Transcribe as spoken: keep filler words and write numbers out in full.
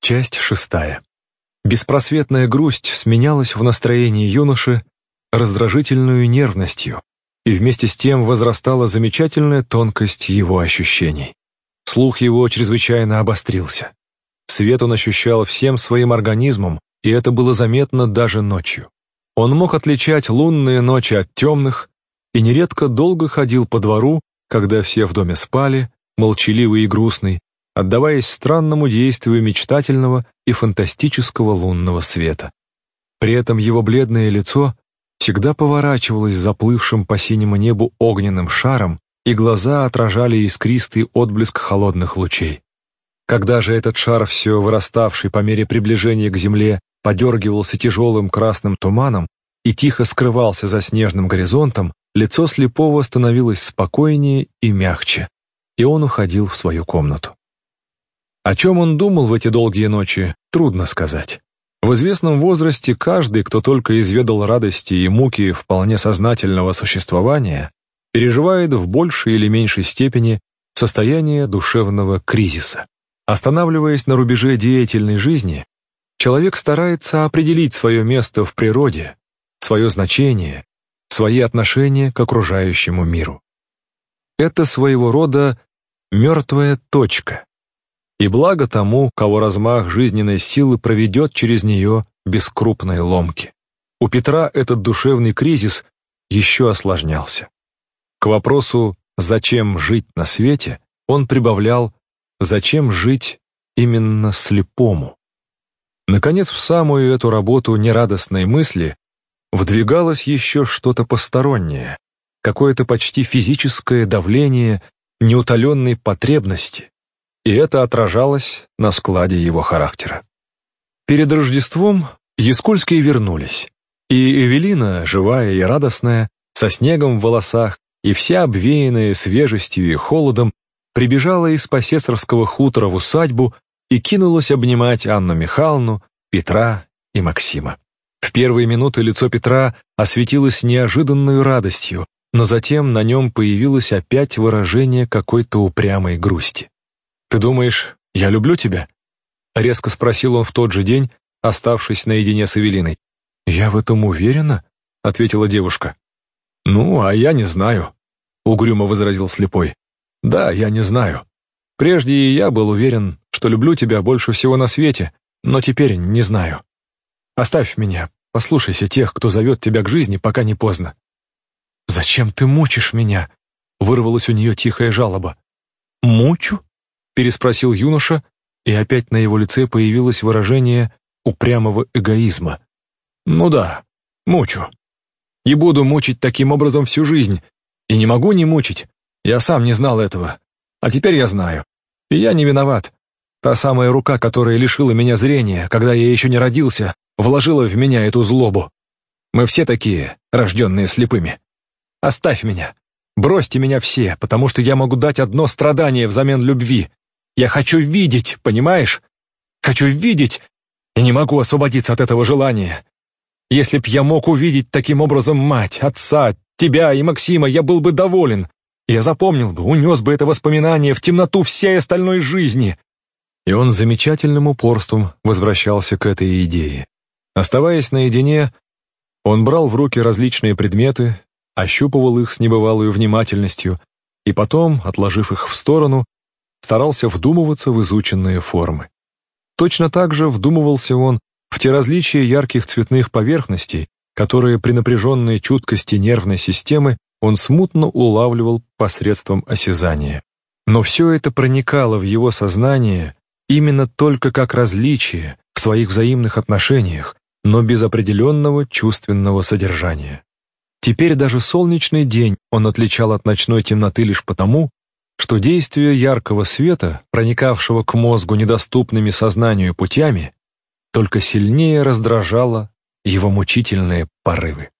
Часть шестая. Беспросветная грусть сменялась в настроении юноши раздражительную нервностью, и вместе с тем возрастала замечательная тонкость его ощущений. Слух его чрезвычайно обострился. Свет он ощущал всем своим организмом, и это было заметно даже ночью. Он мог отличать лунные ночи от темных, и нередко долго ходил по двору, когда все в доме спали, молчаливый и грустный, отдаваясь странному действию мечтательного и фантастического лунного света. При этом его бледное лицо всегда поворачивалось заплывшим по синему небу огненным шаром, и глаза отражали искристый отблеск холодных лучей. Когда же этот шар, все выраставший по мере приближения к земле, подергивался тяжелым красным туманом и тихо скрывался за снежным горизонтом, лицо слепого становилось спокойнее и мягче, и он уходил в свою комнату. О чем он думал в эти долгие ночи, трудно сказать. В известном возрасте каждый, кто только изведал радости и муки вполне сознательного существования, переживает в большей или меньшей степени состояние душевного кризиса. Останавливаясь на рубеже деятельной жизни, человек старается определить свое место в природе, свое значение, свои отношения к окружающему миру. Это своего рода мертвая точка. И благо тому, кого размах жизненной силы проведет через нее без крупной ломки. У Петра этот душевный кризис еще осложнялся. К вопросу «зачем жить на свете» он прибавлял «зачем жить именно слепому?». Наконец, в самую эту работу нерадостной мысли вдвигалось еще что-то постороннее, какое-то почти физическое давление неутоленной потребности, и это отражалось на складе его характера. Перед Рождеством Яскульские вернулись, и Эвелина, живая и радостная, со снегом в волосах и вся обвеянная свежестью и холодом, прибежала из Посесарского хутора в усадьбу и кинулась обнимать Анну Михайловну, Петра и Максима. В первые минуты лицо Петра осветилось неожиданной радостью, но затем на нем появилось опять выражение какой-то упрямой грусти. «Ты думаешь, я люблю тебя?» — резко спросил он в тот же день, оставшись наедине с Эвелиной. «Я в этом уверена?» — ответила девушка. «Ну, а я не знаю», — угрюмо возразил слепой. «Да, я не знаю. Прежде и я был уверен, что люблю тебя больше всего на свете, но теперь не знаю. Оставь меня, послушайся тех, кто зовет тебя к жизни, пока не поздно». «Зачем ты мучишь меня?» — вырвалась у нее тихая жалоба. «Мучу?» — переспросил юноша, и опять на его лице появилось выражение упрямого эгоизма. «Ну да, мучу. И буду мучить таким образом всю жизнь. И не могу не мучить. Я сам не знал этого. А теперь я знаю. И я не виноват. Та самая рука, которая лишила меня зрения, когда я еще не родился, вложила в меня эту злобу. Мы все такие, рожденные слепыми. Оставь меня. Бросьте меня все, потому что я могу дать одно страдание взамен любви. Я хочу видеть, понимаешь? Хочу видеть, и не могу освободиться от этого желания. Если б я мог увидеть таким образом мать, отца, тебя и Максима, я был бы доволен. Я запомнил бы, унес бы это воспоминание в темноту всей остальной жизни». И он с замечательным упорством возвращался к этой идее. Оставаясь наедине, он брал в руки различные предметы, ощупывал их с небывалой внимательностью и потом, отложив их в сторону, старался вдумываться в изученные формы. Точно так же вдумывался он в те различия ярких цветных поверхностей, которые при напряженной чуткости нервной системы он смутно улавливал посредством осязания. Но все это проникало в его сознание именно только как различие в своих взаимных отношениях, но без определенного чувственного содержания. Теперь даже солнечный день он отличал от ночной темноты лишь потому, что действие яркого света, проникавшего к мозгу недоступными сознанию путями, только сильнее раздражало его мучительные порывы.